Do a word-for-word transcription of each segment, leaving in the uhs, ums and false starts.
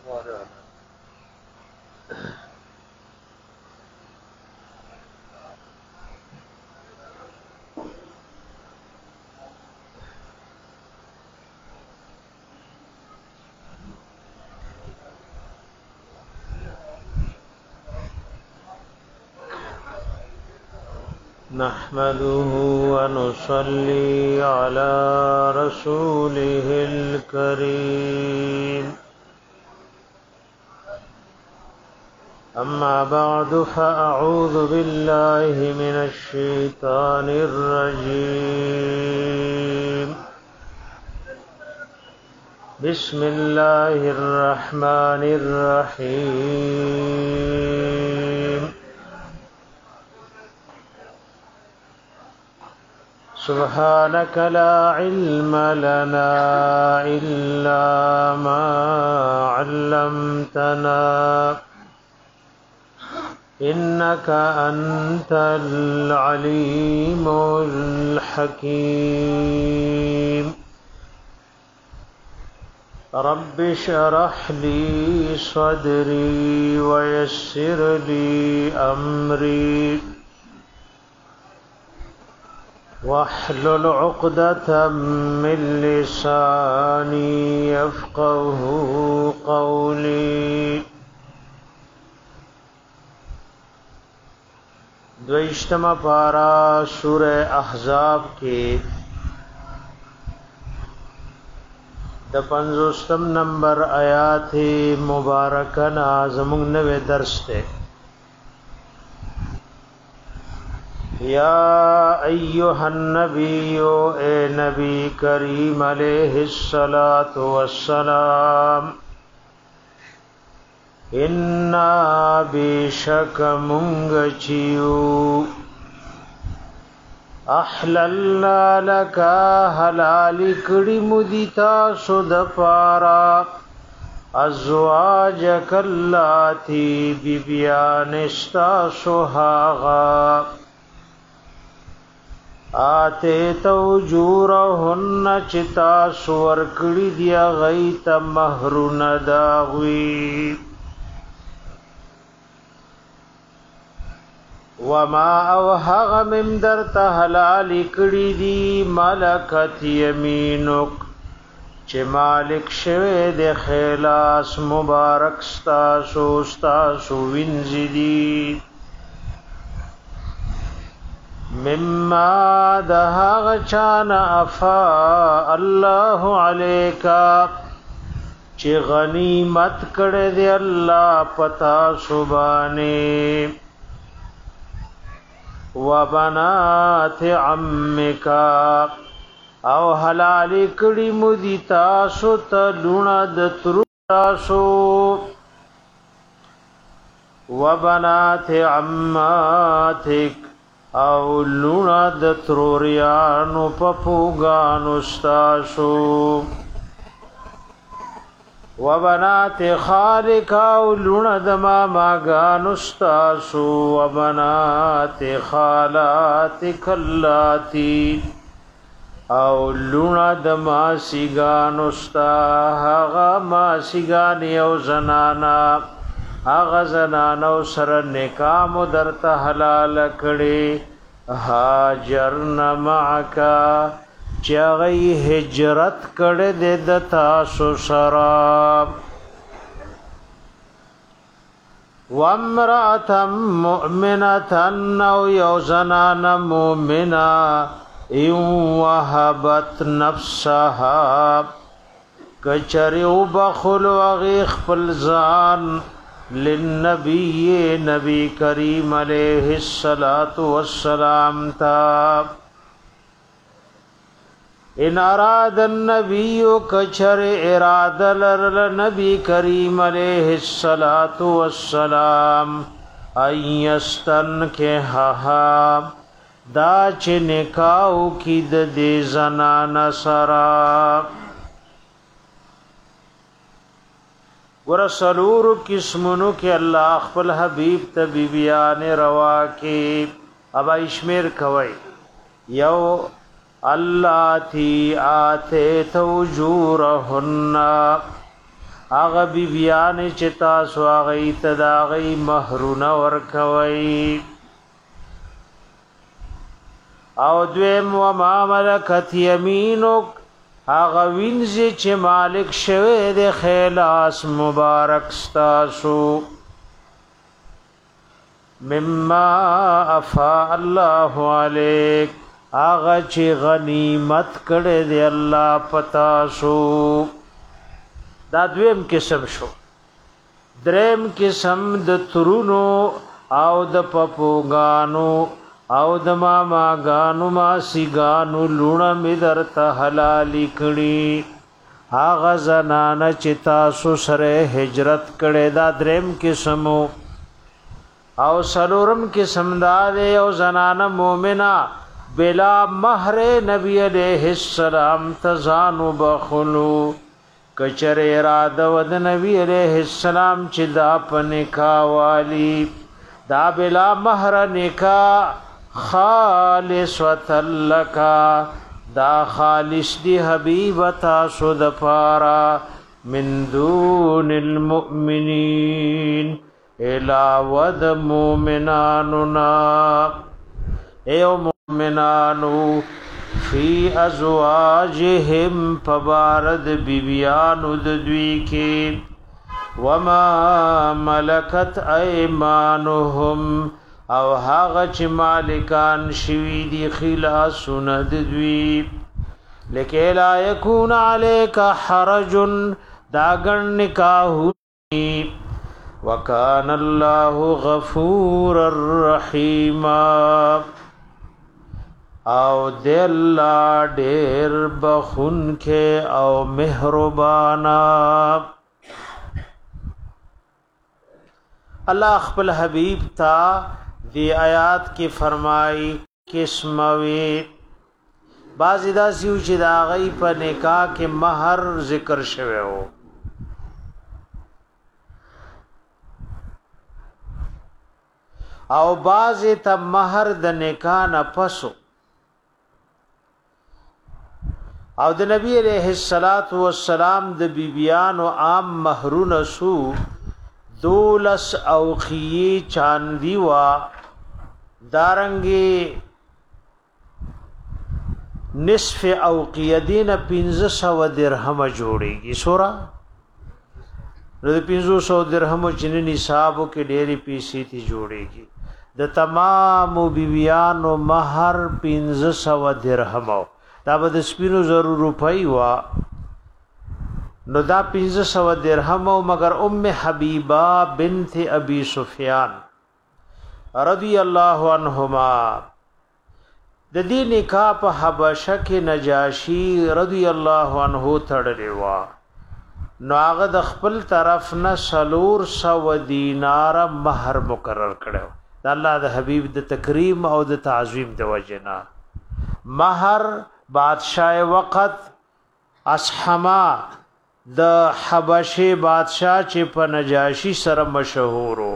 نحمده ونصلي على رسوله الكريم أما بعد فأعوذ بالله من الشيطان الرجيم بسم الله الرحمن الرحيم سبحانك لا علم لنا إلا ما علمتنا إنك أنت العليم الحكيم رب اشرح لي صدري ويسر لي أمري واحلل عقدة من لساني يفقه قولي دویشتم پارا سورہ احزاب کے د پنځوستم نمبر آیات مبارکہ زمونږ نوې درس ته یا ایها النبی اے نبی کریم علیہ الصلوۃ والسلام انا بشک مونږ چیو احللنا لك حلال کړي مدیتا سود پارا ازواجک اللاتی بیبیانستا سوهاغا آتے توجورهن چتا سور کړي دی غیت مہرون داوی وما اوهغ مم در تحلال کړي دی ملکت یمینک چې مالک شوه د خلاص مبارک ستا سو ستا سو وینځي مما دهغ چان افا الله علیکا چې غنیمت کړه دی الله پتا سبحانه وبنات عمک او حلال کړي مدي تاسو ته لونه د تر تاسو وبنات عماتک او لونه د تروریانو پپوګانو تاسو وبنات خالق او لونه د ماماګانو تاسو وبنات خالاتک اللاتی او لونه د ماسیګانو ستا هغه ماسیګان یو زنانا هغه زنانو سره نکاح درته حلال کړي هاجرن معک چاغی هجرت کړه د تاسو سره وامرأة مؤمنة او یوزنان مؤمنه ایو وهبت نفسها کچریو بخل وغیخ فلزان للنبی نبی کریم علیہ الصلاة والسلام تا ان اراد النبی کچر اراد لنبی کریم علیہ الصلاة والسلام ایستن کے ہاہا دا چه نکاو کی د دې زنانا سرا ورسلور قسمونو کې الله خپل حبیب ته بیبیان روا کې ابا اشمیر کوي یو الله تی آتے توجورهن هغه بیبیان چې تاسو هغه ته د هغې مهرونه ورکوئ. او دویم وما ملکت یمینک هغه وینځي چې مالک شوی د خلاص مبارک ستاسو مما افاء الله علیک هغه چې غنیمت کړی دی الله پتاسو. دا دویم قسم شو. دریم قسم د ترونو او د پپوګانو او د ماماګانو ماسیګانو لونه می درته حلالي کړي. هغه زنانه چې تاسو سره هجرت کړي دا دریم قسمو. او سلورم قسم دا دی او زنانه مؤمنه بلا مہر نبی علیہ السلام تزانو بخلو کچر اراده ود نبی علیہ السلام چې دا پنکا والی دا بلا مہر نکاح خالص لکا دا خالص دی حبیب تاسو د پارا من دون المؤمنین علاوه د مومناننا. ایو مومنانو فی ازواجهم فبارد بیبیانو د دوی کې وما ملکت ایمانهم او هغه چې مالکان شوی دی خلاصونه د دوی. لکه لا یکون علیک حرج دا ګڼ نکاح وکان الله غفور الرحیم او دل ډیر بخونکه او مهربانا. الله خپل حبیب تا دی آیات کی فرمائی قسموی بعضی دا سیو چې دا غی په نکاح کې مہر ذکر شوی ہو. او بعضی تا مہر د نکاح نه پسو او د نبی علیہ الصلات والسلام د بیبیانو عام مہرونه سو دولس اوخی چاندی وا دارنگی نصف اوقیه دین پینزه سو درهم جوڑی گی سورا نو پینزه سو درهم چنی نصابو کے ڈیری پیسی تی جوڑی گی. د تمام بیبیانو مہر پینزه سو درهم دا با د سپینو ضرور روپئی وا نو دا پینزه سو درهم مگر ام حبیبہ بنت ابی سفیان رضی اللہ عنہما د دې نکاح په حبشه کې نجاشی رضی الله عنه تړلې وا نو هغه د خپل طرف نه سلور سو دینار مہر مقرر کړو. د الله د حبیب د تکریم او د تعظیم د وجنا مہر بادشاہ وقت اصحما د حبشه بادشاہ چې په نجاشی سره مشهورو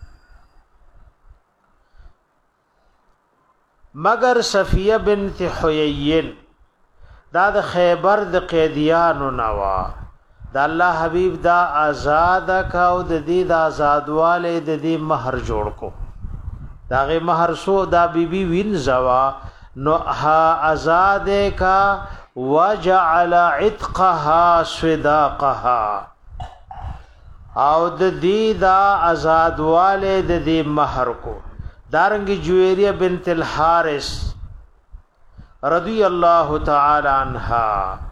مگر صفیہ بنت حیین دا د خیبر د قیدیانو نوا دا الله حبیب دا آزاد کا او د دې د آزادواله د دې مہر جوړ کو دا غي مہر سو دا بیبي وین زوا نو ها آزاد کا وجعل عتقها صداقها او د دې دا آزادواله د دې مہر کو. دارنگی جویریہ بنت الحارث رضی اللہ تعالی عنہا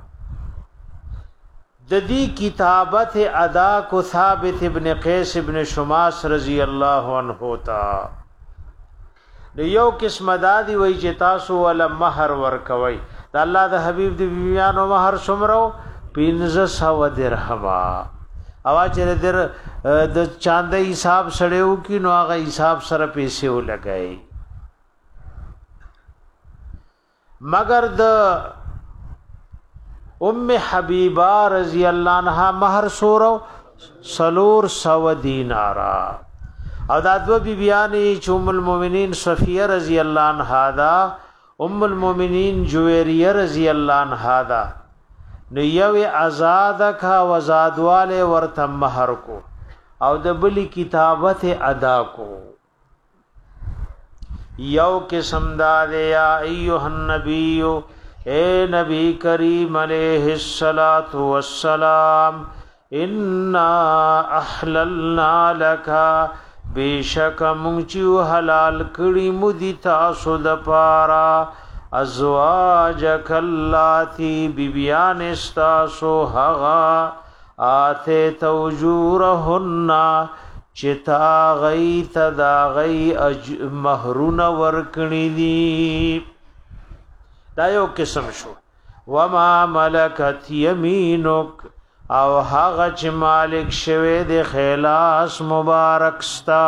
ددی کتابت ادا کو ثابت ابن قیس ابن شماس رضی اللہ عنہ تا یو قسم دادی وی چې تاسو ول مہر ورکوي د الله د حبیب د بیانو مہر سمرو پنځه سو درهما اواز در د چاندې حساب سړیو کی نو هغه حساب سره پیسې ولګای مگر د ام حبیبہ رضی اللہ عنہا مہر سورو سلور سو دینارا او دا دو بی بیانی چو ام المومنین صفیہ رضی اللہ عنہا دا ام المومنین جویریہ رضی اللہ عنہا دا نو یو آزاد کا وزادواله ورته مہر کو او د بلی کتابت ادا کو یو قسم دار یا ایها النبی اے نبی کریم علیہ الصلات والسلام انا احللنا لك بیشک مونچو حلال کړي مودی تاسو د پارا ازواجک اللاتی بیبیان استاسو هغا آتے توجورهن چتا غی تدا غی مہرون ورکنی دی دا یو قسم شو وما ملکت یمینک او هغه چې مالک شوه د خلاص مبارک ستا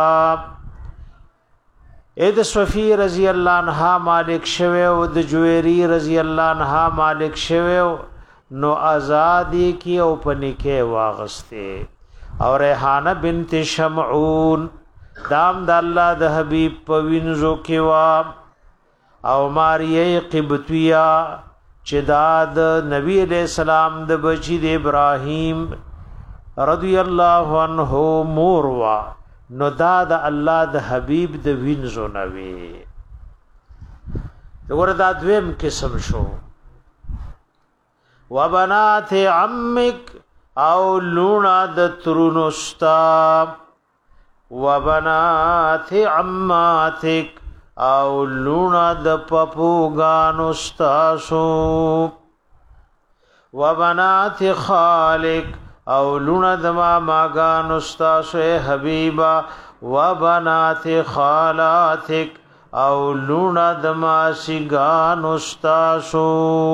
اې د صفی رضی الله عنها مالک شوه او د جويری رضی الله عنها مالک شوه نو آزادی کی او پنیکه واغسته او ریحانه بنت شمعون دام د الله د حبیب پوینزو کې وا او ماریه قبطیه چې دا د نبی علیہ السلام د بچی د ابراهیم رضی الله عنه مور وا نو دا د الله د حبیب د وینزو نوي وګوره دا دویم قسم شو وبنات عمک او لونا د ترونستا وبنات عماتک او لونا د پپوگانو ستاسو وبنات خالق او لونا د ماماگانو ستاسو اے حبیبا وبنات خالاتک او لونا د ماسیگانو ستاسو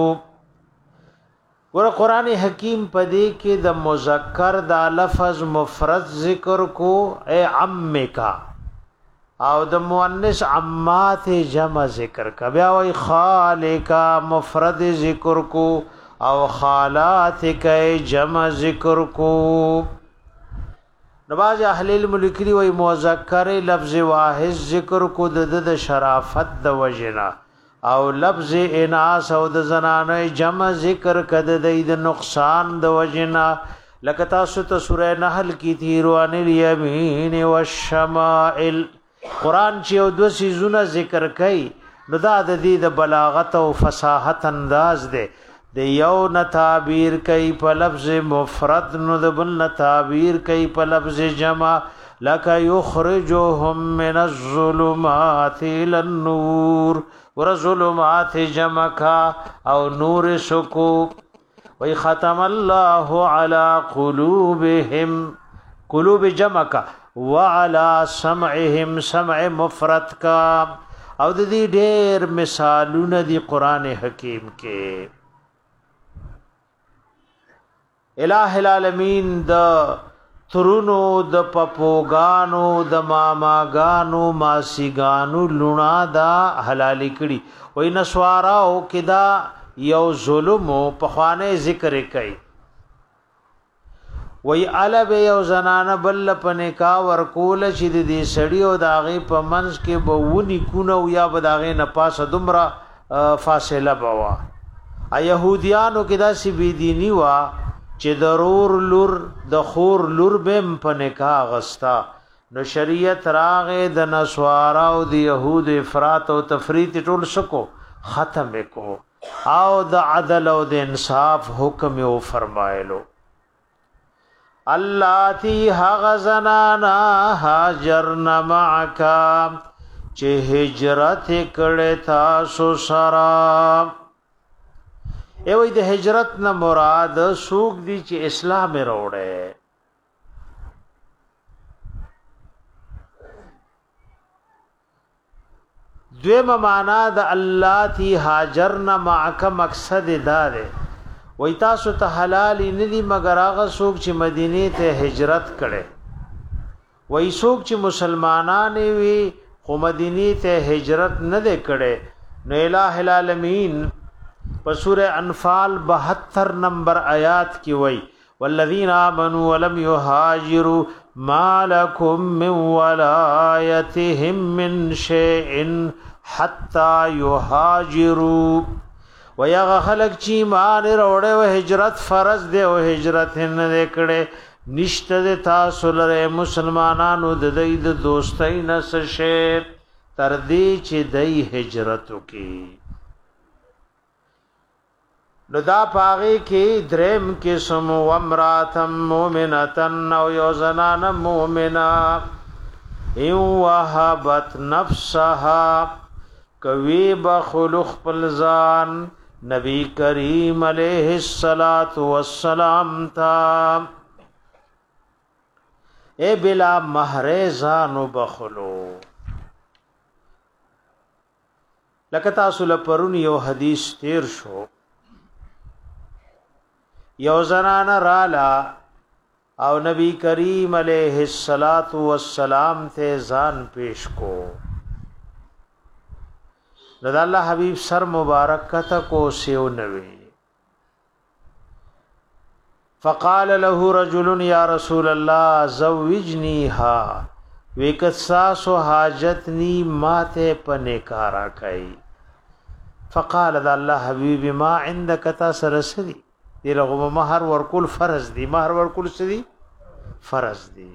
ور قرآن حکیم پدې کې د مذکر دا لفظ مفرد ذکر کو اے عمکا او د مؤنث عمات جمع ذکر کا بیا وی خالقا مفرد ذکر کو او خالات کای جمع ذکر کو نواز اهل الملک دی وی مذکر لفظ واحد ذکر کو د د شرافت د وجنا او لفظ اناس او د زنانه جمع ذکر کد د نقصان د وجنا لکه تاسو ته سوره نحل کی تیروان الیمین والشمائل قران چې او دو سيزونه ذکر کوي نو دا د دې د بلاغت او فصاحت انداز دی د یو نه تعبیر کوي په لفظ مفرد نو د بل نه تعبیر کوي په لفظ جمع لک یخرجهم من الظلمات الى النور ور ظلمات جمع کا او نور سکو وی ختم الله على قلوبهم قلوب جمع کا وعلى سمعهم سمع مفرد کا او د دې ډېر مثالونه دی قران حکیم کې الہ العالمین د ترونو د پپوګانو د ماماګانو ماسیګانو لونا دا حلال کړي وای نسواراو کدا یو ظلم په خوانه ذکر کوي وی علب یو زنانه بل پنکا ورکول چې د دې سړی او داغه په منځ کې بوونی کونه یا بداغه نه پاسه دومره فاصله بوا ا يهوديانو کې دا سی بی دینی وا چې ضرور لور د خور لور بم پنکا غستا نو شریعت راغه د نسوارا او د يهود افراط او تفریط ټول سکو ختم کو او د عدل او د انصاف حکم یو فرمایلو اللاتی حغزنانا حاجرن معکا چه هجرت کڑے تاسو سرا ایوی ده هجرت نه مراد سوق دی چې اسلام روڑے دویم معنا د اللاتی حاجرن معکا مقصد داره وای تاسو ته حلال نه دي مگر هغه څوک چې مدینه ته هجرت کړي وای څوک چې مسلمانان وي خو مدینه ته هجرت نه ده کړي نو الہ العالمین په سوره انفال بہتر نمبر آیات کې وای والذین آمنوا ولم يهاجروا ما لكم من ولایتهم من شیء حتى يهاجروا ويغه خلق چې ایمان وروړي او هجرت فرض دی او هجرت نه کړي نشته تاسو لره مسلمانانو د دې د دوستۍ نه شه تر دې چې دای هجرت وکي نو دا پاغي کې درم کې سم و امراتم مؤمنتن او یو زنان مؤمنه ایو وهبت نفسها کوي بخلق پلزان نبی کریم علیہ الصلات والسلام تا اے بلا مہر زانو بخلو لکه تاسو لپرون یو حدیث تیر شو یو زنانه رالا او نبی کریم علیہ الصلات والسلام ته ځان پیش کو نو الله حبیب سر مبارک کته کو سیو نوی فقال له رجل یا رسول الله زوجنیها وکساس حاجت نی ماته پنیکارا کای فقال الله حبیب ما عندك تسرسری دغه مہر ورکول فرض دی مہر ورکول سدی فرض دی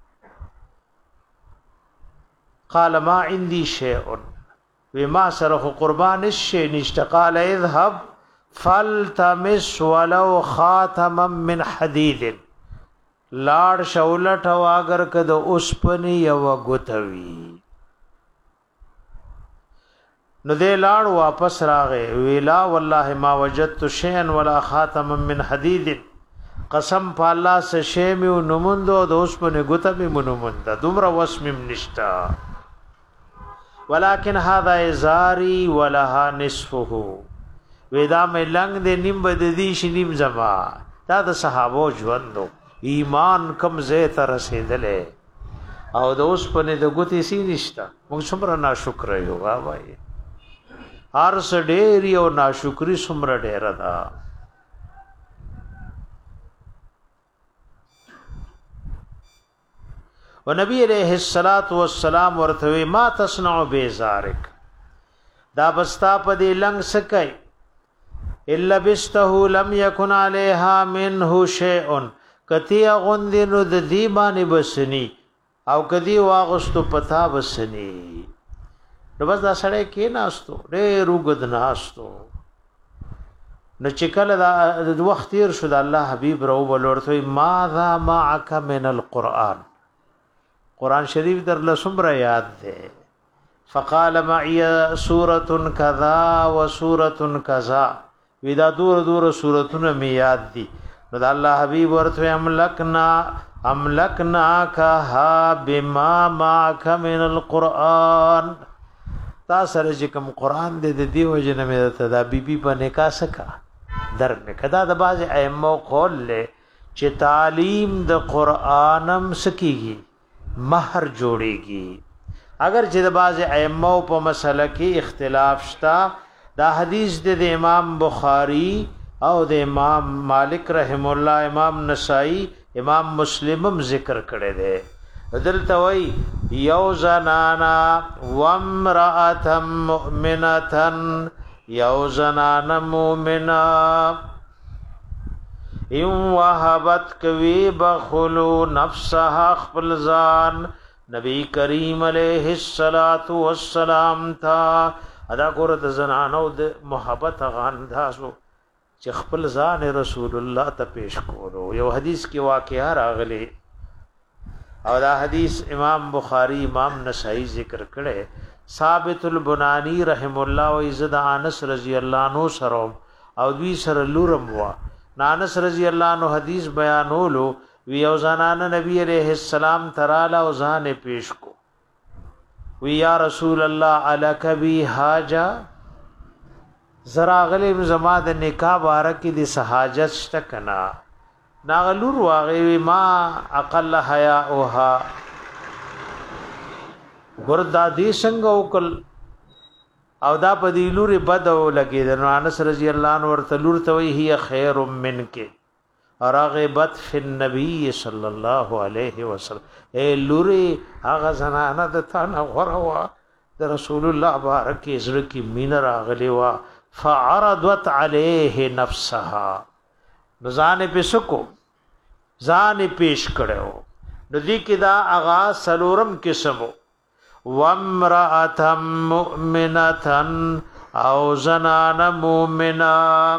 قال ما عندي شيء وما سره قربان الشيء نشتقال اذهب فالتمس ولو خاتما من حديد لاړ شولټ او اگر کده اوسپنی یو غوتوي نو دې لاړ واپس راغې ویلا والله ما وجدت شيئا ولا خاتما من حديد قسم په الله سه شی مې نوموندو د اوسپنی غوته مې منومند دومره وسمم نشتا ولكن هذا ازاري ولها نصفه ودا مې لنګ دې نیم بد دي شنیم زما دا د صحابو ژوندو ایمان کم زه تر رسیدلې او د اوس په نه د ګوتې سي نشتا موږ څومره ناشکر یو وای هر څ ډېر یو ناشکری څومره ډېر ده ونبی علیہ الصلات والسلام ورته ما تصنع بیزارک دا بستا په دې لنګ سکای الا بسته لم يكن عليها منه شيء کتی غوند نو د دی باندې بسنی او کدی واغستو پتا بسنی نو بس دا سړی کې ناستو ډېر وګد ناستو نو چې کله د وخت تیر شو د الله حبیب رو ولورته ماذا معك من القرآن قرآن شریف در لسمره یاد ده فقال معي سورة كذا وسورة كذا ودا دور دور سورتونه می یاد دي نو د الله حبيب ورته املکنا املکنا کا بما معك من القرآن تا سره چې کوم قرآن دې د دی وجه نه مې ته دا بیبي په نکاح سکا در نه کدا د باز ائمه قول له چې تعلیم د قرآنم سکیږي مہر جوړيږي اگر چې د باز ائمه په مسله کې اختلاف شتا دا حدیث د امام بخاری او د امام مالک رحم الله امام نسائی امام مسلمم ذکر کړي دي دلته وای یو زنانا وامراه مؤمنه یو زنانا مؤمنه ان وهبت کوي بخلو نفسها خپل ځان نبی کریم علیہ الصلات والسلام تھا ادا ګور د زنانو د محبت غانداسو چې خپل ځان رسول الله ته پیش کولو یو حدیث کې واقعا راغلی او دا حدیث امام بخاری امام نسائی ذکر کړي ثابت البنانی رحم الله و عزت انس رضی الله عنه سره او دوی سره لورم وا انس رضی الله عنه حدیث بیانولو وی او زنان نبی علیہ السلام ترالا او ځان پیش کو وی یا رسول الله الک بی حاجه زرا غلیم زما د نکاح بارکی د سہاجت شتکنا ناغلور واغی ما اقل حیا اوها ګردا دی څنګه وکل او دا په دی لوري بد او لګی د انس رضی الله عنه ورته لور ته وی هي خیر منک رغبت فی النبی صلی الله علیه وسلم اے لوري هغه زنانه د تانه غروا د رسول الله بارک زړه کی مين راغلی وا فعرضت عليه نفسها ځان په سکو ځان پیش کړو نو دې کې دا اغا سلورم قسمو وامرأة مؤمنة او زنان مؤمنة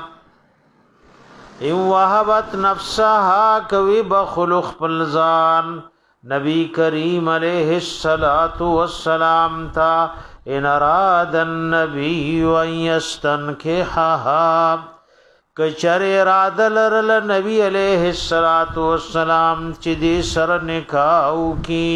ان وهبت نفسها کوي بخلق پلزان نبی کریم علیہ الصلات والسلام تا ان اراد النبی ان يستنكحها کچر اراده لرل نبی علیہ الصلات والسلام چې دې سره نکاح کی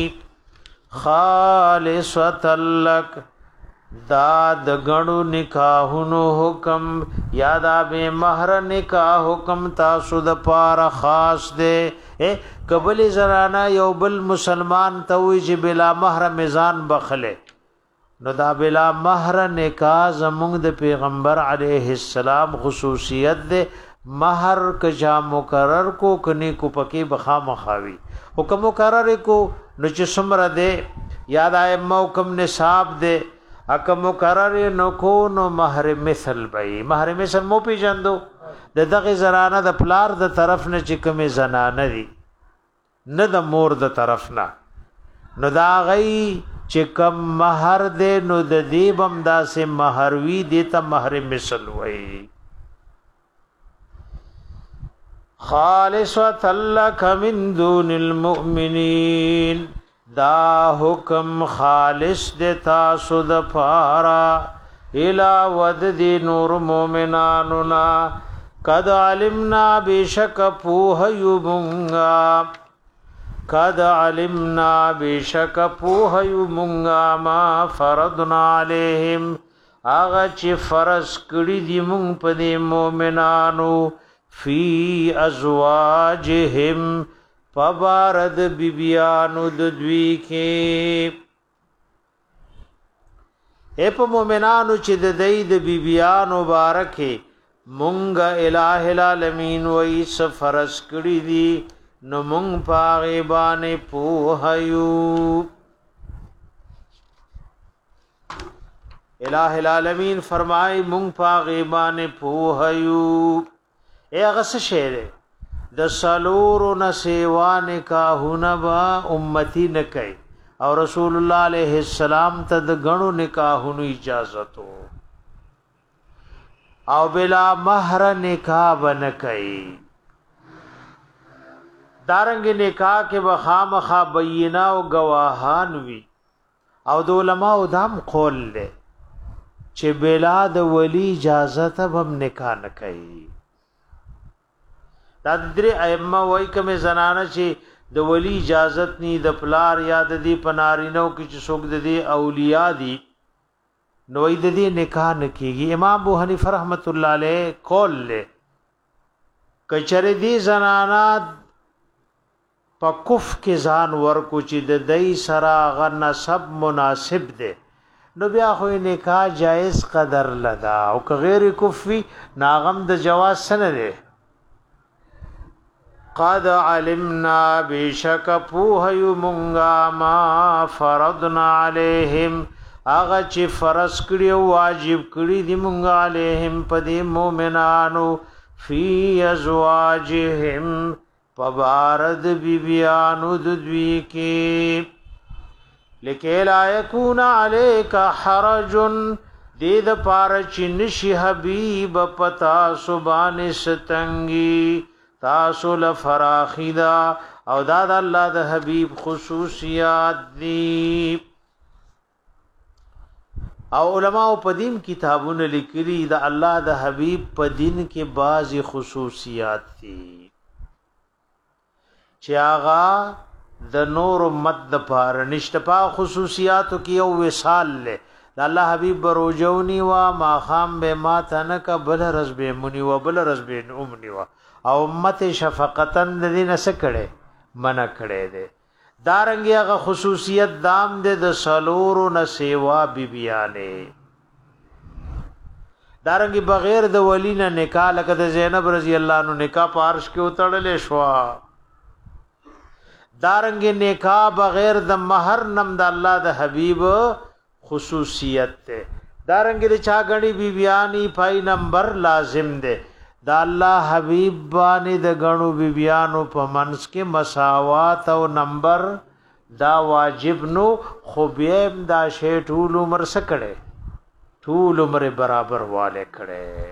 خالصتا لک دا د غړو نکاحونو حکم یادا به مہر نکاح حکم تاسو د پاره خاص دی قبل زرانا یو بل مسلمان ته وی چې بلا مہر میزان بخله نو دا بلا مہر نکاح زموږ د پیغمبر علیه السلام خصوصیت ده مہر کجا مقرر کو کني کو پکې بخا مخاوي حکم مقرر کو نو چې سمره ده یاد ائمه حکم نصاب ده حکم مقرر نو کو نو مہر مثل بئی مہر مثل مو پی جندو د دغه زنانه د پلار د طرف نه چې کومه زنانه دي نه د مور د طرف نه نو دا غي چې کم مہر دې نو د دې بم داسې مہر وی دې ته مہر مثل وای خالصة لك من دون المؤمنین دا حکم خالص د تاسو د پارا الا ود دی نور مومناننا قد علمنا بشک پوه یوبنگا قد علمنا بشک پوه یوبنگا ما فرضنا علیہم آغا چی فرض کړي دی مونږ په دې مومنانو فی ازواجهم فبارد بیبیانو د دوی کې اے په مومنانو چې د دې د بیبیانو بارکه مونږه الٰه العالمین وای سفرس کړی دي نو مونږ پاغه باندې پوهیو الٰه العالمین فرمای مونږ پاغه باندې پوهیو اے هغه څه شعر د سلور نسیوا نکاحونه با امتی نکای او رسول الله علیه السلام ته د غنو نکاحونو اجازه تو او بلا مہر نکاح بنکای دارنګ نکاح کې بخامخه بینا او گواهان وی او د علماء دام قول له چې بلا د ولی اجازه ته هم نکاح نکای دا درې ائمه وای کومه زنانه چې د ولی اجازت ني د پلار یاد دي پنارینو کې چې څوک د دي اولیاء دي نو د دې نکاح نکېږي امام ابو حنیفه رحمت الله علیه قول له کچره دي زنانه په کف کې ځان ورکو چې د دای سره غ نسب مناسب دي نو بیا خو نکاح جائز قدر لدا او که غیر کفی ناغم د جواز سره دي قد علمنا بشک پوهیو مونگا ما فرضنا علیہم آغا چی فرض کری و واجب کری دی مونگا علیہم پا دی مومنانو فی ازواجہم پبارد بی بیانو ددوی کی لکی لا یکون علیکا حرجن دید پارچی نشی حبیب پتا سبان ستنگی تاسو لفراخیدا او دا د الله د حبیب خصوصیات دي او علماء په دین کتابونه لیکلي د الله د حبیب په دین کې بعضی خصوصیات دي چې هغه د نور امت د پاره نشته په خصوصیاتو کې یو وصال له د الله حبیب بروجونی وا ما خام به ما تنک بل رزبه منی و بل رزبه امنی وا او امت شفقتن د دې نس کړي منع کړي دي دارنګي هغه خصوصیت دام د د سلور نسیوا بیبیانه دارنګي بغیر د ولینا نکاح لکه د زینب رضی الله عنها نکاح پارش کې وتړلې شو دارنګي نکاح بغیر د مہر نم د الله د حبیب خصوصیت ته دارنګ د چا غني بی بیانی پای نمبر لازم ده دا الله حبیب باندې د غنو بی بیانو په منس کې مساوات او نمبر دا واجب نو خو بیم دا شی ټول عمر سکړي ټول عمر برابر والے کړي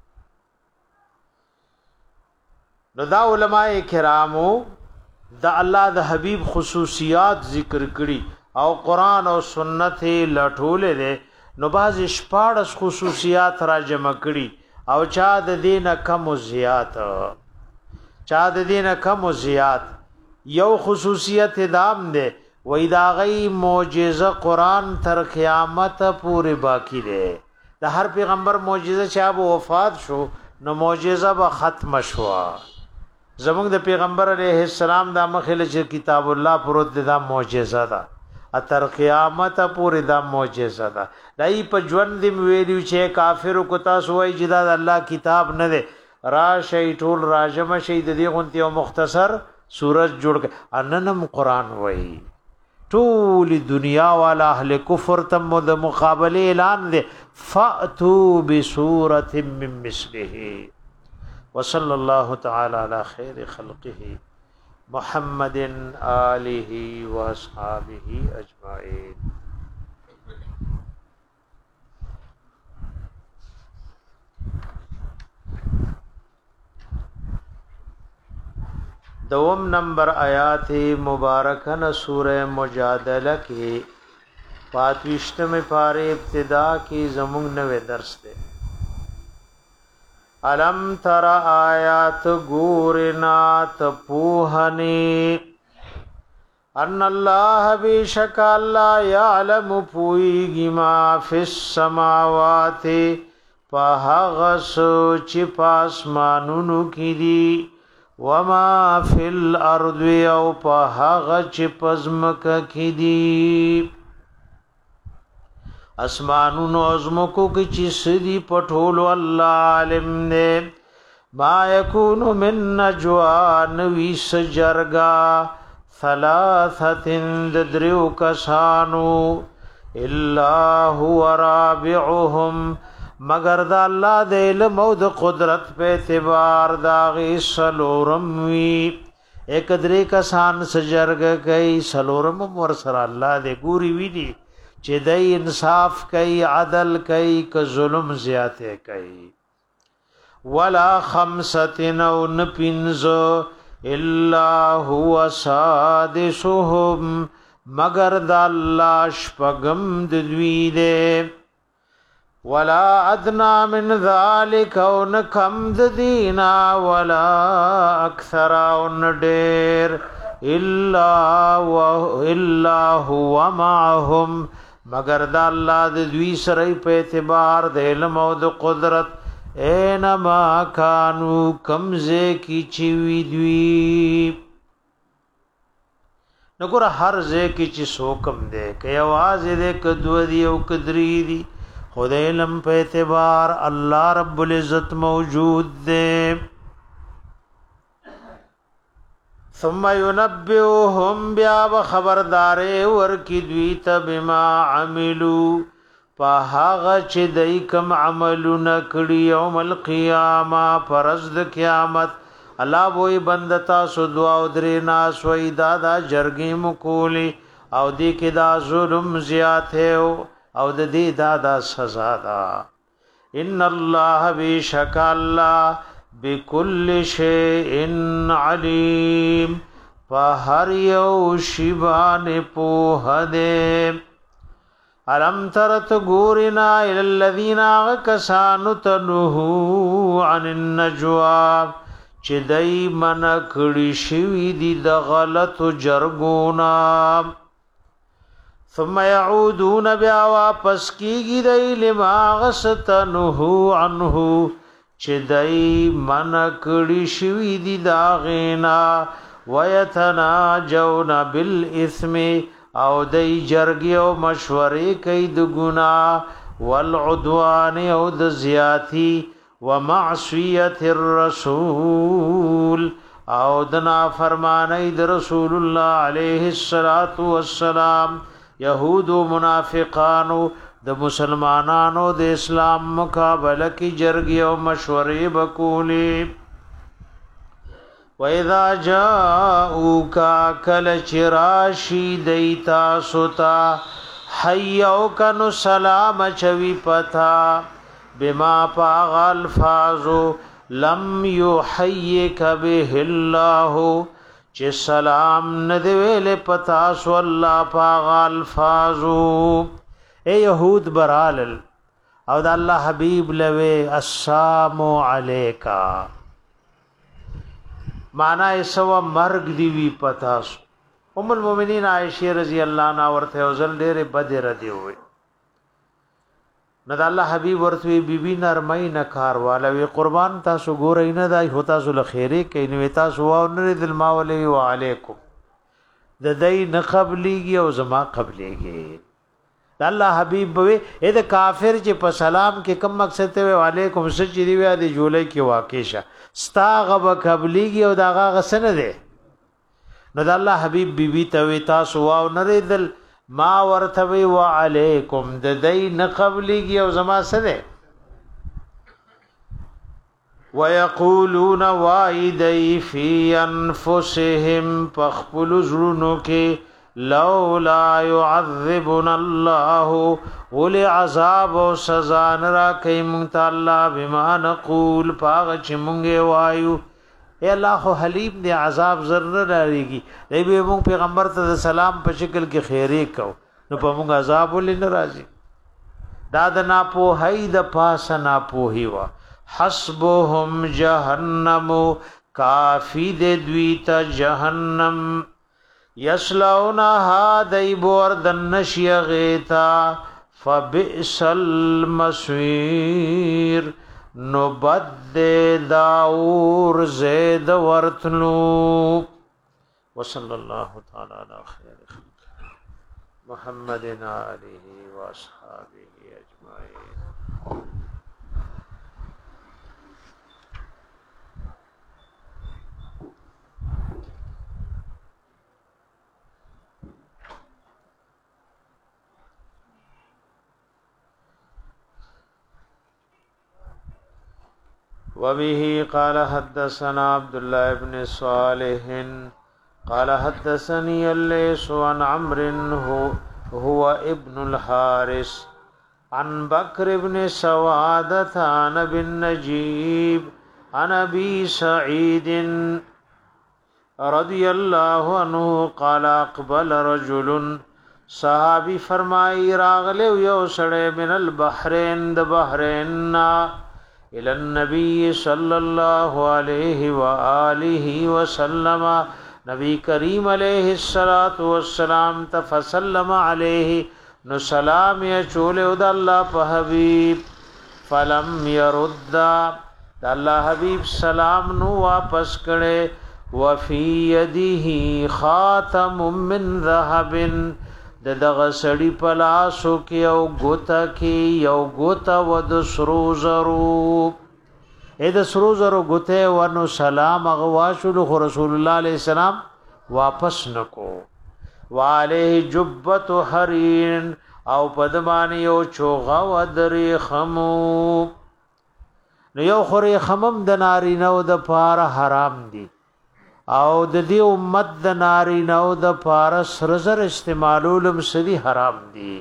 نو دا علماء کرامو دا الله د حبیب خصوصیات ذکر کړي او قران او سنت لټول له نو باز شپاړس خصوصیات را جمع کړي او چا د دین کم او زیات چا د دین کم او زیات یو خصوصیت دام ده وې دا غي معجزه قران تر قیامت پورې باقی ده د هر پیغمبر معجزه چې ابو وفات شو نو معجزه به ختم شو زمونږ د پیغمبر علیه السلام د مخله چې کتاب الله پروت ده معجزه ده اتر قیامت پورې دا معجزه ده دای په ژوند دی ویلو چې کافر کو تاسو وای چې دا الله کتاب نه ده را شی ټول راجم شي د دې غونتی او مختصر سورج جوړ اننم قران وای ټول دنیا والا اهل کفر تم د مقابله اعلان ده فاتو بسوره من مثله وصلی الله تعالی علی خیر خلقه محمد آله و اصحابه اجمعین دوم نمبر آیات مبارکن سورہ مجادلہ کے پاتوشتم پارے ابتدا کی زمون نوے درس دے علم تر آیات گورنا تپوہنی ان اللہ بیشک اللہ یعلم پوئیگی ما فی السماوات پاہغس چپ آسمانونو کی دی وما فی الارض او پاہغ چپ ازمک کی دی اسمانونو ازمکو کی چیسدی پٹھولو اللہ علم نے ما یکونو من نجوان سجرگا ثلاثت ددریو کسانو الا هو رابعهم مگر دا اللہ دے علم او دا قدرت پہ اعتبار دا غی سلورم وی ایک دری کسان سجرگ گئی سلورم ورسر اللہ دے گوری وی دی چې دای انصاف کوي عدل کوي ک ظلم زیاته کوي ولا خمسه نو نپنز الا هو سادسهم مگر د الله شپغم د دوی دے ولا ادنا من ذلك او نکم د دینا ولا اکثر او ډیر الا الا هو معهم مگر دا الله د دوی سره په اعتبار د علم او د قدرت اینما کانو کمزه کی چی وی دوی نګور هر ځای کی چې سو کم ده کې आवाज دې کدو دی او کدری دی خدای علم په اعتبار الله رب العزت موجود ده ثم ينبئهم بیا خبردار ور کی دوی ته بما عملو په هغه چې دای کوم عملونه کړی یوم القیامه فرض د قیامت الله وې بندتا سو دعا او درې ناس وې دادا جرګې مکولي او دې کې دا ظلم زیات ہے او د دې دادا سزا دا ان الله بیشک الله بكل شيء عليم فهر یو شیبان په هده علم ترت غورنا الى الذين كسانوا تنهوا عن النجوى چې دای من کړي شوی دي د غلط جرګونا ثم يعودون بیا واپس کیږي دای لما غستنهوا عنه چې دای من کړي شوی دي دا غینا ويتناجون بالاثم او دای جرګي او مشورې کوي د ګنا والعدوان او د زیاتی ومعصیت الرسول او د نافرمانی د رسول الله علیه الصلاۃ والسلام يهود و منافقانو د مسلمانانو د اسلام مقابله کی جرګي او مشورې بکولي وَإِذَا جَاءُوكَ كَلَ چراشی دیتا ستا حیوک نو سلام چوی پتا بما پاغ الفاظو لم یحیک به الله چې سلام ندویل پتا سو الله پاغ الفاظو اے یهود برالل او د الله حبیب لوی السلام علیکا معنا ایسو مرگ دیوی پتاس ام المؤمنین عائشہ رضی اللہ عنہا ورته وزل ډېر بدر دی وي نو د الله حبیب ورته بی بی نرمای نه کار والا وی قربان تاسو ګورئ نه دای هوتا سو لخيره کین وی تاسو او نه دل ما علی و علیکم د دای نه قبلیږي او زما قبلیږي د الله حبیب وی اې د کافر چې په سلام کې کم مقصد ته علیکم سچ دی وی د جولای کې واقع شه استاغب قبلیږي او داغه غسن ده نو د الله حبیب بیبي ته وی تاسو او نریدل ما ورته وی وعلیکم د دای نه قبلیږي او زما سره ويقولون وایدی فی انفسهم فخپل زرونو کې لولا يعذبنا الله ول عذاب او سزا نرا کیم تعالی بما نقول پاغ چې مونږه وایو اے الله خو حلیم دی عذاب ضرر راریږي دی به مونږ پیغمبر ته سلام په شکل کې خیره کو نو په مونږ عذاب ولې ناراضي دا د ناپو هی د پاس ناپوهی وا حسبهم جهنم کافی د دوی ته جهنم یسلونها دیبور دنشی غیتا فبئس المصير نبد داور زید ورتلو وصلی اللہ تعالی علی خیر محمد آلہ واصحابہ اجمعین وبه قال حدثنا عبد الله بن صالح قال حدثني الليث عن عمرو هو ابن الحارث عن بكر بن سوادة عن ابي النجيب عن ابي سعيد رضي الله عنه قال اقبل رجل صحابي فرمای راغله یو سړی من البحرين د بحرين الى النبي صلى الله عليه واله وسلم نبی کریم علیہ الصلوۃ والسلام تفسلم علیہ نو سلام یا چول د الله په حبیب فلم يرد د الله حبیب سلام نو واپس کړي وفي يده خاتم من ذهب د دغه سړی په لاسو کې او ګوتا کې یو ګوتا و د سرو زرو اې د سرو زرو ګوته ورنو سلام غواشل خو رسول الله علیه السلام واپس نکو وعليه جبت حرين او پدمانی یو چوغا و درې خمو نو یو خوري خمم د ناری نو د پار حرام دي او د دې امت د ناری نو د پارس رزر استعمالولم سدي حرام دي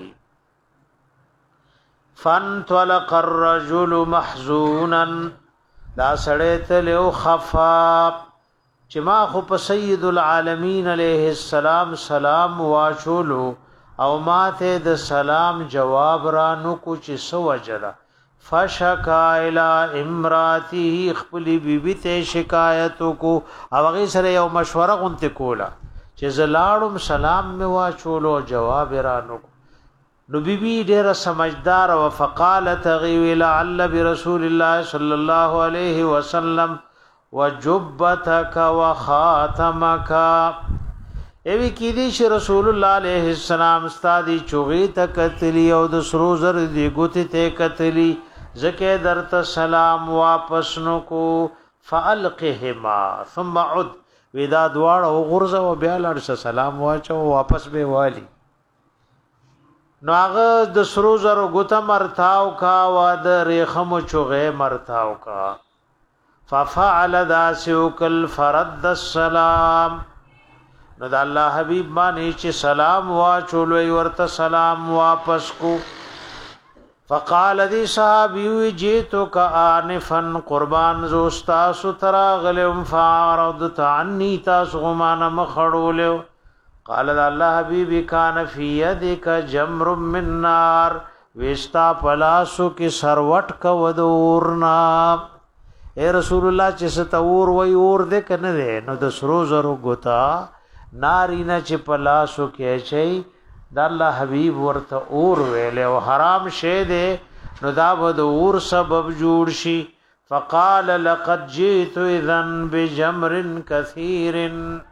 فن طلق الرجل محزونا دا سړی ته له خفا چې ما خو په سید العالمین علیه السلام سلام واچولو او ماته د سلام جواب را نو کو چې سو وجلا فشکا الى امراته خپل بیبی ته شکایت کو او هغه سره یو مشوره غونته کوله چې زلاړم سلام می واچولو جواب را نو نو بیبی ډیره سمجھدار او فقالت غي لعل برسول الله صلی الله علیه وسلم وجبتك وخاتمك ایوی کی دی چې رسول الله علیه السلام استادی چوغی تکتلی او د سرو زر دی ګوتی ته کتلی زکه درته سلام واپس نو کو فالقهما ثم عد ودا دواړه غرزه او بیا لړ سلام واچو واپس به والی نو هغه د سرو زرو ګوته مرتاو کا و د ریخم چغه مرتاو کا ففعل داسو کل فرد السلام نو د الله حبیب باندې چې سلام وا چولوي ورته سلام واپس کو فقال دی صحابی جیتو کا آنفن قربان زوستا سترا غلم فعرضت عني تاسو غمان مخړولیو قال الله حبیبی کان فی یدک جمر من نار وستا پلاسو کی سروټ کو ودورنا اے رسول الله چې ستور وی اور دې کنه دې نو د سرو زرو ګوتا نارینا چې پلاسو کې چي د الله حبیب ورته اور ویل او حرام شه دې نو دا ود اور سبب جوړ شي فقال لقد جئت اذا بجمر كثير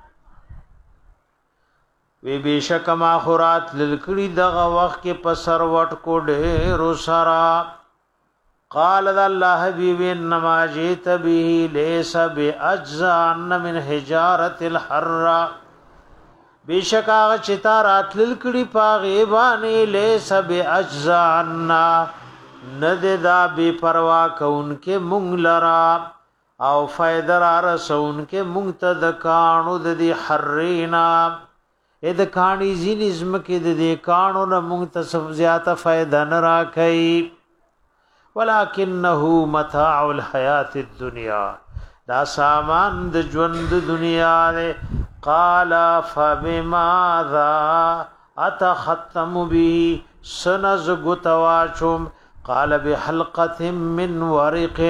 وی بیشک ما خورات للکړي دغه وخت کې پسر وټ کو ډېر سرا قال الله حبيب انما جئت به ليس باجزاء من حجاره الحر بیشک هغه چې تا رات للکړي پاغه باندې ليس باجزاء ند دا بے پروا کونکه مونږ لرا او فائدہ را رسونکه مونږ ته د کانو د دې حرینا اې د کانی زینزم کې د دې کانو نه مونږ ته سب زیاته فائدہ نه راکې ولکنه متاع الحیات الدنیا دا سامان د ژوند دنیا نه قال فبماذا اتختم به سنز غتواچم قال بحلقه من ورق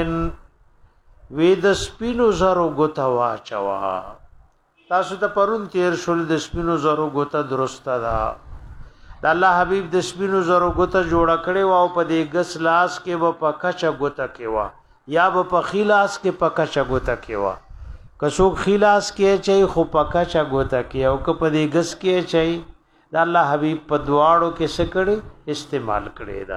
وید سپینو زرو غتواچوا تاسو ته پرون تیر شول د سپینو زرو ګوته درسته ده د الله حبیب د سپینو زرو ګوته جوړه کړي او په دې غس لاس کې و په کچا ګوته کې وا یا و په خلاص کې په کچا ګوته کې وا کڅو خلاص کې چي خو په کچا ګوته کې او ک په دې غس کې چي د الله حبیب په دواړو کې سکړي استعمال کړي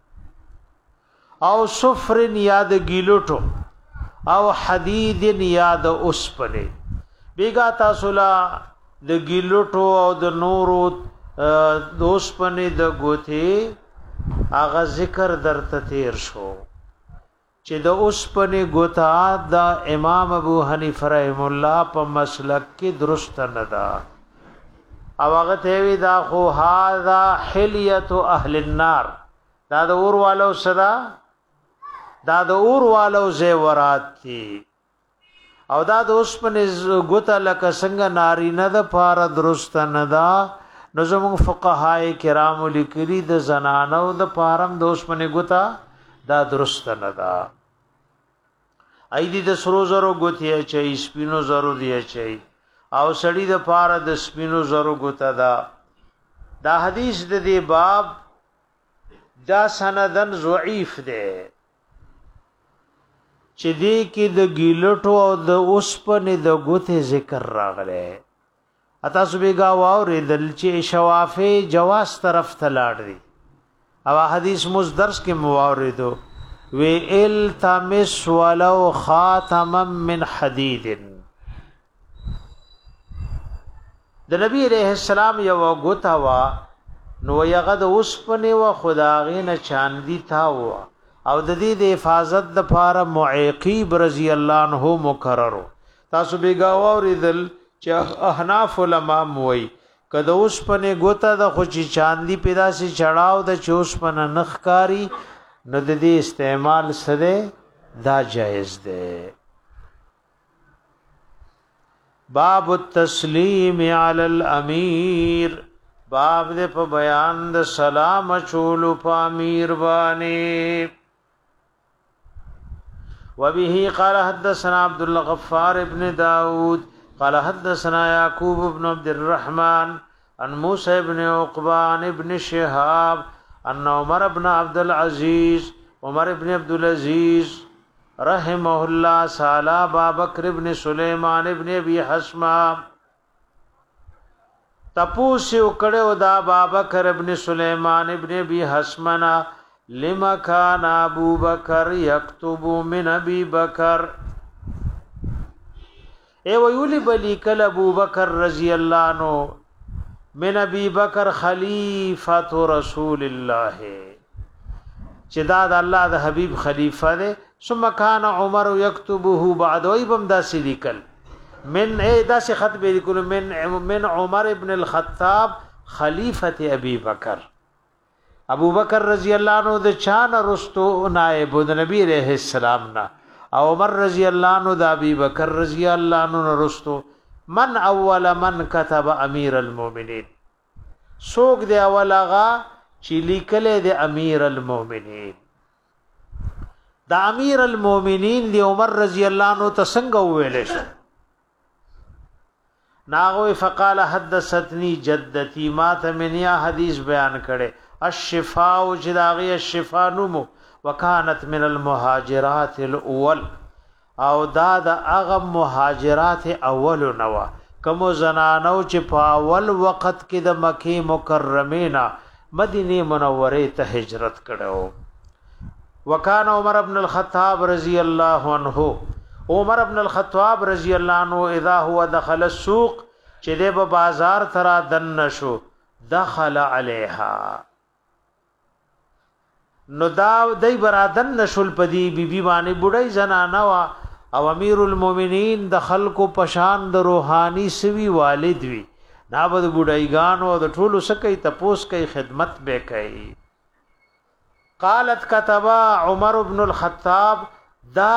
دا او صفر یاد ګیلوټو او حدید یاد اوسپنه بیگا تاسو لا د ګیلوټو او د نورو دوس پنې د ګوتی هغه ذکر درته تیر شو چې د اوس پنې ګوتا د امام ابو حنیفه رحم الله په مسلک کې درست نه ده او هغه ته وی دا خو هاذا حلیت اهل النار دا د اور والو صدا دا د اور والو زیورات دي او دا د اوس په ګوته لکه څنګه نارینه د پاره درست نه دا نو زموږ فقهای کرام لیکلي د زنانو د پارم د اوس په ګوته دا درست نه دا اېدی د سرو زرو ګوتیا چې سپینو زرو دی چې او سړی د پاره د سپینو زرو ګوته دا دا حدیث د دې باب دا سندن ضعیف دی چې دې کې د ګیلټو او د اوسپنې د ګوته ذکر راغله اته سبېګا واورې دل چې شوافه جواز طرف ته لاړ دي او حدیث مزدرس کې مواردو وی التمس ولو خاتما من حديد د نبی عليه السلام یو ګوتا وا نو یغه د اوسپنې و خداغې نه چاندي تا و او د دې د حفاظت د پاره معیقیب رضی الله عنه مقرر تاسو بیګاو اوریدل چې احناف علما موي کله اوس پنه ګوتا د خوشي چاندي پیدا سي چړاو د چوس پنه نخکاری نو د دې استعمال سره دا جائز ده باب التسلیم علی الامیر باب دې په بیان د سلام چولو په امیر باندې وبه قال حدثنا عبد الغفار ابن داود قال حدثنا يعقوب بن عبد الرحمن عن موسى بن عقبان ابن شهاب ان عمر بن عبد العزيز عمر بن عبد العزيز رحمه الله سال ابا بکر ابن سليمان ابن ابي حسمه تپوسو کړه دا ابا بکر ابن سليمان ابن ابي حسمنا لما كان ابو بکر يكتب من ابي بکر اے ویلی بلی کل ابو بکر رضی اللہ عنہ من ابي بکر خلیفۃ رسول الله چې دا د الله د حبیب خلیفہ دی ثم كان عمر يكتبه بعد ويبم دا سلیکل من اے دا سے خط به لیکل من من عمر ابن الخطاب خلیفۃ ابي بکر ابو بکر رضی اللہ عنہ د چان رستو نائب د نبی علیہ السلام نا او عمر رضی اللہ عنہ د ابي بکر رضی اللہ عنہ رستو من اول من كتب امیر المؤمنین سوق دی اول غا چې لیکله د امیر المؤمنین د امیر المؤمنین دی عمر رضی اللہ عنہ ته څنګه ویل شو ناغوی فقال حدثتنی جدتی ما ته منیا حدیث بیان کړي الشفاء جداغی الشفاء نمو وکانت من المهاجرات الاول او دا د اغه مهاجرات اول نوا کوم زنانو چې په اول وخت کې د مکی مکرمه نه مدینه منوره ته هجرت کړو وکانه عمر ابن الخطاب رضی الله عنه عمر ابن الخطاب رضی الله عنه اذا هو دخل السوق چې د بازار ترا دن شو دخل عليها نو دا دای برادن نشل پدی بی بی باندې بډای زنانه وا او امیر المؤمنین د خلکو پشان د روحانی سوی والد وی نابد بډایګان او د ټولو سکه تپوس کوي خدمت به کوي قالت كتب عمر بن الخطاب دا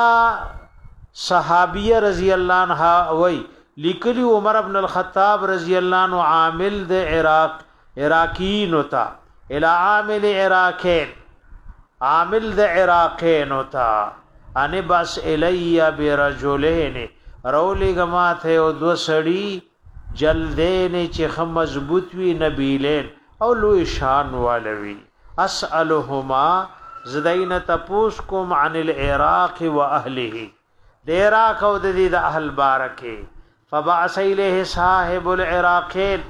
صحابیه رضی الله عنها وی لیکلی عمر بن الخطاب رضی الله عنه عامل د عراق عراقین ہوتا الى عامل عراقین عامل د عراقین ہوتا ان بس الی برجلین رولی گما ته او دو سړی جلدین چې خ مضبوط وی نبیلین او لوی شان والوی اسالهما زدین تپوس کوم عن العراق واهله د عراق او د دې د اهل بارکه فبعث الیه صاحب العراقین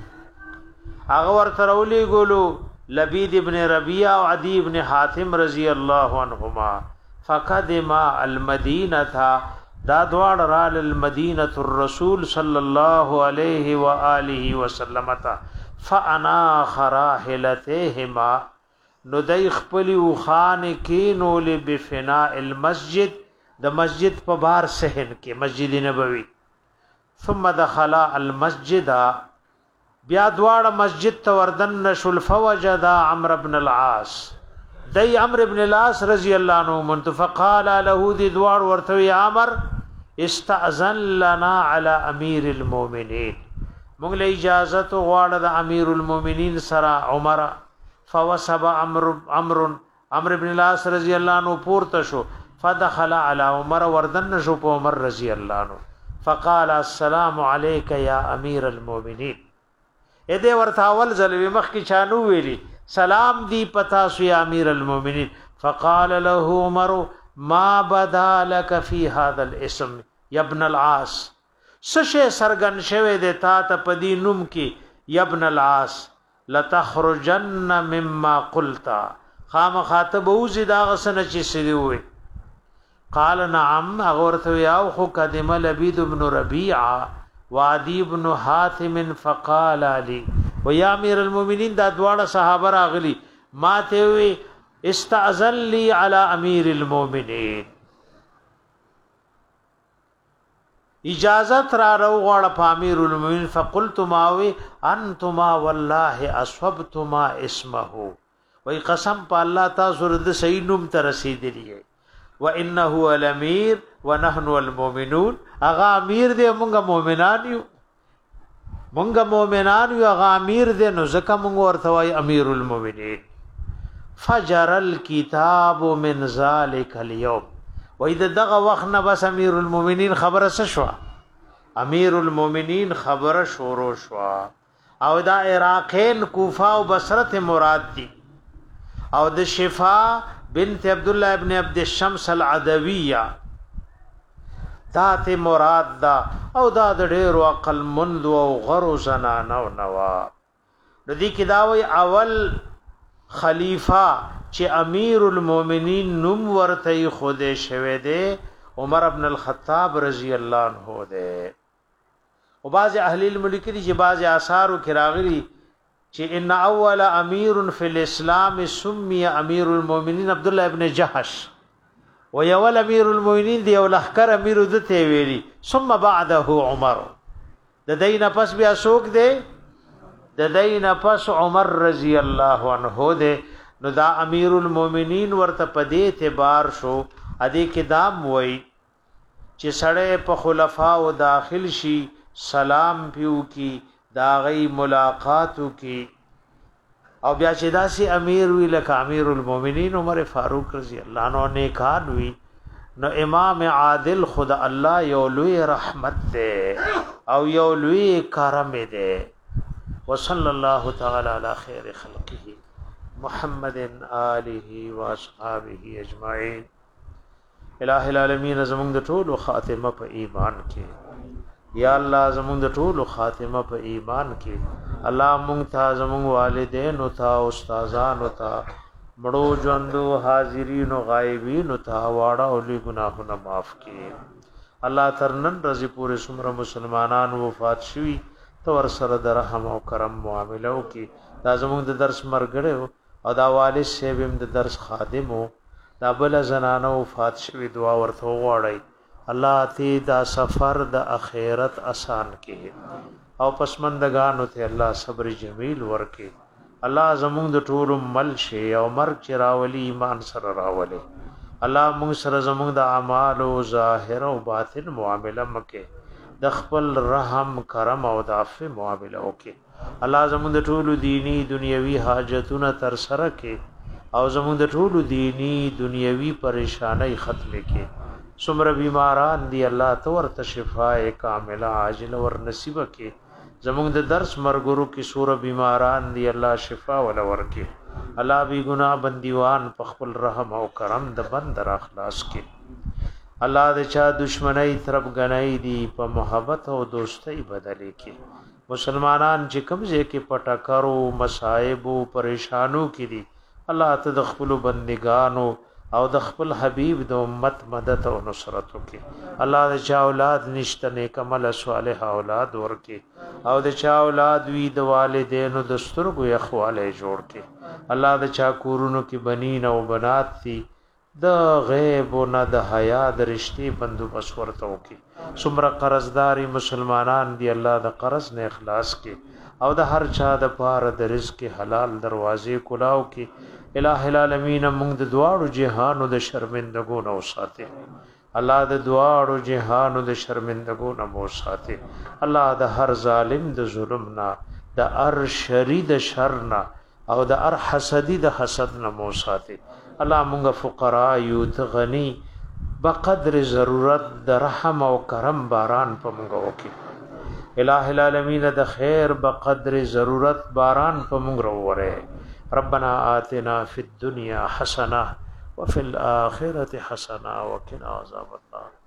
هغه ورته رولی ګولو لبید ابن ربیعہ و عدی ابن حاتم رضی اللہ عنہما فقدم المدینہ تھا دا دوار رال المدینہ الرسول صلی اللہ علیہ وآلہ وسلم تا فانا خراحلتهما ندی خپلی وخان کینو لبفناء المسجد د مسجد په بار سہن کې مسجد نبوی ثم دخل المسجد بیا دواړه مسجد ته وردن نشل فوجد عمرو بن العاص دای عمرو بن العاص رضی الله عنه منتفقال له دی دوار ورته عمر استاذن لنا على امیر المؤمنین موږ له اجازه تو غواړه د امیر المؤمنین سره عمر فوسب عمرو عمرو عمرو بن العاص رضی الله عنه پورته شو فدخل على عمر وردن نشو په عمر رضی الله عنه فقال السلام عليك يا امیر المؤمنین اې دې ورته اول ځلوي مخ کی چانو ویلي سلام دی پتا سو یا امیر المؤمنین فقال له عمر ما بدا لك في هذا الاسم يا ابن العاص سشه سرغن شوه د تا ته پدی نوم کی يا ابن العاص لتخرجن مما قلت خام خاطب او زدا غسن چې سړي وي قال نعم اغورته یا خو قدم لبید ابن ربيعه وادی ابن حاتم فقال علی و یا امیر المؤمنین دا دواړه صحابه راغلی ما ته وی استاذن لی علی امیر المؤمنین اجازت را رو غواړه په امیر المؤمنین فقلت ما وی انتما والله اصبتما اسمه وی قسم په الله تاسو د صحیح نوم ته رسیدلی وانه الامیر ونحن المؤمنون اغا امیر دې مونږه مؤمنان یو مونږه مؤمنان یو اغا امیر دې نو زکه مونږ ورته وای امیر المؤمنین فجر الكتاب من ذلك اليوم واذا دغه وخت نه بس امیر المؤمنین خبره شوا امیر المؤمنین خبره شروع شوا او دا عراقین کوفه او بصره مراد دي او د شفا بنت عبد الله ابن عبد الشمس العدویہ ذات مراد دا او دا د ډیرو عقل مند او غرو زنانو نوا د دې کې دا وی اول خلیفہ چې امیر المؤمنین نوم ورته خوده شوه دی عمر ابن الخطاب رضی الله عنه دی او بعض اهل الملک دي چې بعض آثار کې راغلي چې ان اول امیر فی الاسلام سمي امیر المؤمنین عبد الله ابن جحش و یول امیر المؤمنین دی ولخر امیر دته ویلی ثم بعده عمر د دین پس بیا څوک دی د دین پس عمر رضی الله عنه دی نو دا امیر المؤمنین ورته پدې اعتبار شو ادي کې دام وای چې سړی په خلفا او داخل شي سلام پیو کی دا غي ملاقاتو کی او بیا چې داسي امیر وی لکه امیر المؤمنین عمر فاروق رضی الله عنه نیکان وی نو امام عادل خدا الله یو لوی رحمت ده او یو لوی کرم ده وصلی الله تعالی علی خیر خلقه محمد آله و اصحابه اجمعین الہ العالمین زمونږ د ټولو خاتمه په ایمان کې یا الله زمونږ د ټولو خاتمه په ایمان کې الله مونږ ته زمونږ والدین او ته استادان او ته مړو ژوندو حاضرین او غایبین او ته واړه او لوی ګناهونه معاف کړي الله ترنن رضی پورې څومره مسلمانان وفات شوي تو ور سره د رحم او کرم معاملو کې دا زمونږ د درس مرګړو او دا والد سیبم د درس خادمو دا بل زنانو وفات شوی دعا ورته وغواړي الله تی دا سفر د اخرت آسان کړي او پسمندگانو ته الله صبر جمیل ورکړي الله زمونږ د ټول مل شي او مرګ چراولي ایمان سره راولي الله موږ سره زمونږ د اعمال او ظاهر او باطن معامله مکه د خپل رحم کرم او د عفو معامله وکي الله زمونږ د ټول دینی دنیوي حاجتونه تر سره کې او زمونږ د ټول دینی دنیوي پریشانای ختم کې څومره بیماران دي الله تو ورته شفای کامله عاجل ور نصیب کې زمونږ د درس مرګورو کې سوره بیماران دي الله شفا ول ورکي الله بی ګناه بندیوان په خپل رحم او کرم د بند را اخلاص کې الله د چا دشمنی طرف غنای دي په محبت او دوستۍ بدلې کې مسلمانان چې کومځه کې پټکرو مصائب او پریشانو کې دي الله ته د خپل بندگانو او د خپل حبیب د امت مدد او نصرت وکي الله د چا اولاد نشته نیک عمل صالح اولاد ورکي او د چا اولاد وی د والدینو د سترګو اخواله جوړ کړي الله د چا کورونو کې بنین او بنات دي د غیب او نه د حیا د رشتي بندوبس ورته وکي څومره قرضداري مسلمانان دی الله د قرض نه اخلاص کړي او د هر چا د پاره د رزق حلال دروازې کلاو کړي الہ العالمین موږ د دواړو جهانو د شرمندګو نو ساتي الله د دواړو جهانو د شرمندګو نو ساتي الله د هر ظالم د ظلم نه د هر شری د شر نه او د هر حسدی د حسد نه مو ساتي الله موږ فقرا یو ته غنی بقدر ضرورت د رحم او کرم باران په موږ وکي الہ العالمین د خیر بقدر ضرورت باران په موږ وروره ربنا آتنا في الدنيا حسنة وفي الآخرة حسنة وقنا عذاب النار